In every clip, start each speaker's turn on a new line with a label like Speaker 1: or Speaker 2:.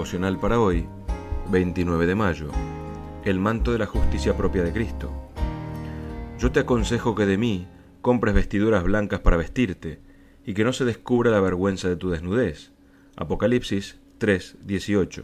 Speaker 1: devocional para hoy, 29 de mayo. El manto de la justicia propia de Cristo. Yo te aconsejo que de mí compres vestiduras blancas para vestirte, y que no se descubra la vergüenza de tu desnudez. Apocalipsis 3:18.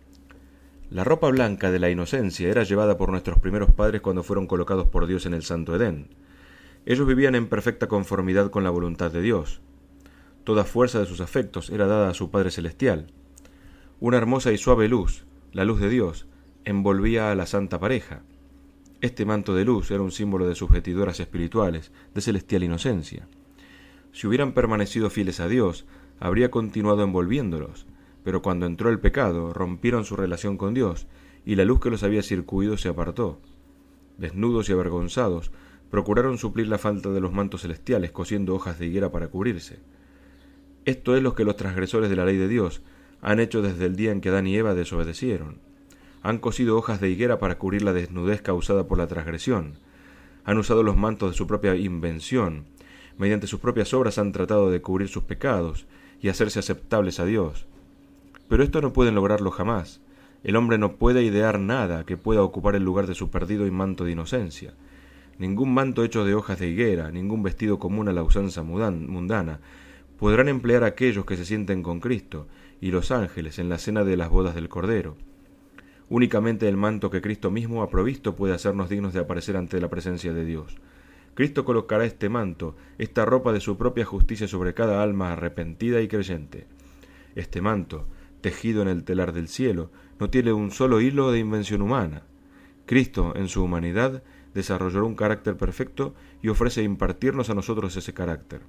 Speaker 1: La ropa blanca de la inocencia era llevada por nuestros primeros padres cuando fueron colocados por Dios en el Santo Edén. Ellos vivían en perfecta conformidad con la voluntad de Dios. Toda fuerza de sus afectos era dada a su Padre Celestial. Una hermosa y suave luz, la luz de Dios, envolvía a la santa pareja. Este manto de luz era un símbolo de sus vestiduras espirituales, de celestial inocencia. Si hubieran permanecido fieles a Dios, habría continuado envolviéndolos, pero cuando entró el pecado, rompieron su relación con Dios, y la luz que los había circuido se apartó. Desnudos y avergonzados, procuraron suplir la falta de los mantos celestiales, cosiendo hojas de higuera para cubrirse. Esto es lo que los transgresores de la ley de Dios han hecho desde el día en que Adán y Eva desobedecieron. Han cosido hojas de higuera para cubrir la desnudez causada por la transgresión. Han usado los mantos de su propia invención. Mediante sus propias obras han tratado de cubrir sus pecados y hacerse aceptables a Dios. Pero esto no pueden lograrlo jamás. El hombre no puede idear nada que pueda ocupar el lugar de su perdido y manto de inocencia. Ningún manto hecho de hojas de higuera, ningún vestido común a la usanza mundana, podrán emplear a aquellos que se sienten con Cristo y los ángeles en la cena de las bodas del Cordero. Únicamente el manto que Cristo mismo ha provisto puede hacernos dignos de aparecer ante la presencia de Dios. Cristo colocará este manto, esta ropa de su propia justicia sobre cada alma arrepentida y creyente. Este manto, tejido en el telar del cielo, no tiene un solo hilo de invención humana. Cristo, en su humanidad, desarrolló un carácter perfecto y ofrece impartirnos a nosotros ese carácter.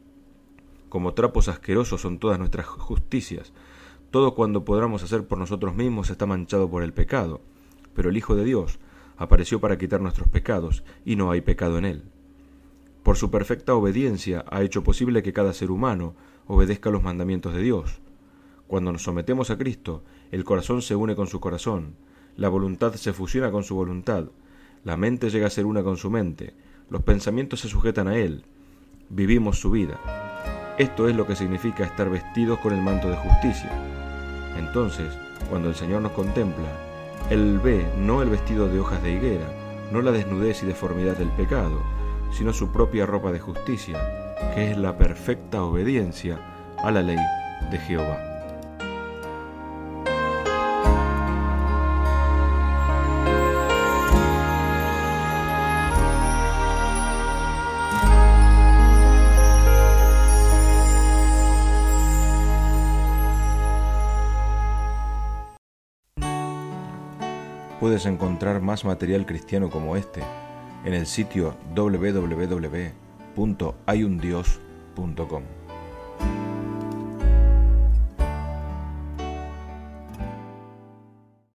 Speaker 1: Como trapos asquerosos son todas nuestras justicias. Todo cuanto podamos hacer por nosotros mismos está manchado por el pecado, pero el Hijo de Dios apareció para quitar nuestros pecados, y no hay pecado en él. Por su perfecta obediencia ha hecho posible que cada ser humano obedezca los mandamientos de Dios. Cuando nos sometemos a Cristo, el corazón se une con su corazón, la voluntad se fusiona con su voluntad, la mente llega a ser una con su mente, los pensamientos se sujetan a Él, vivimos su vida. Esto es lo que significa estar vestidos con el manto de justicia. Entonces, cuando el Señor nos contempla, Él ve no el vestido de hojas de higuera, no la desnudez y deformidad del pecado, sino su propia ropa de justicia, que es la perfecta obediencia a la ley de Jehová. Puedes encontrar más material cristiano como este en el sitio www.hayundios.com.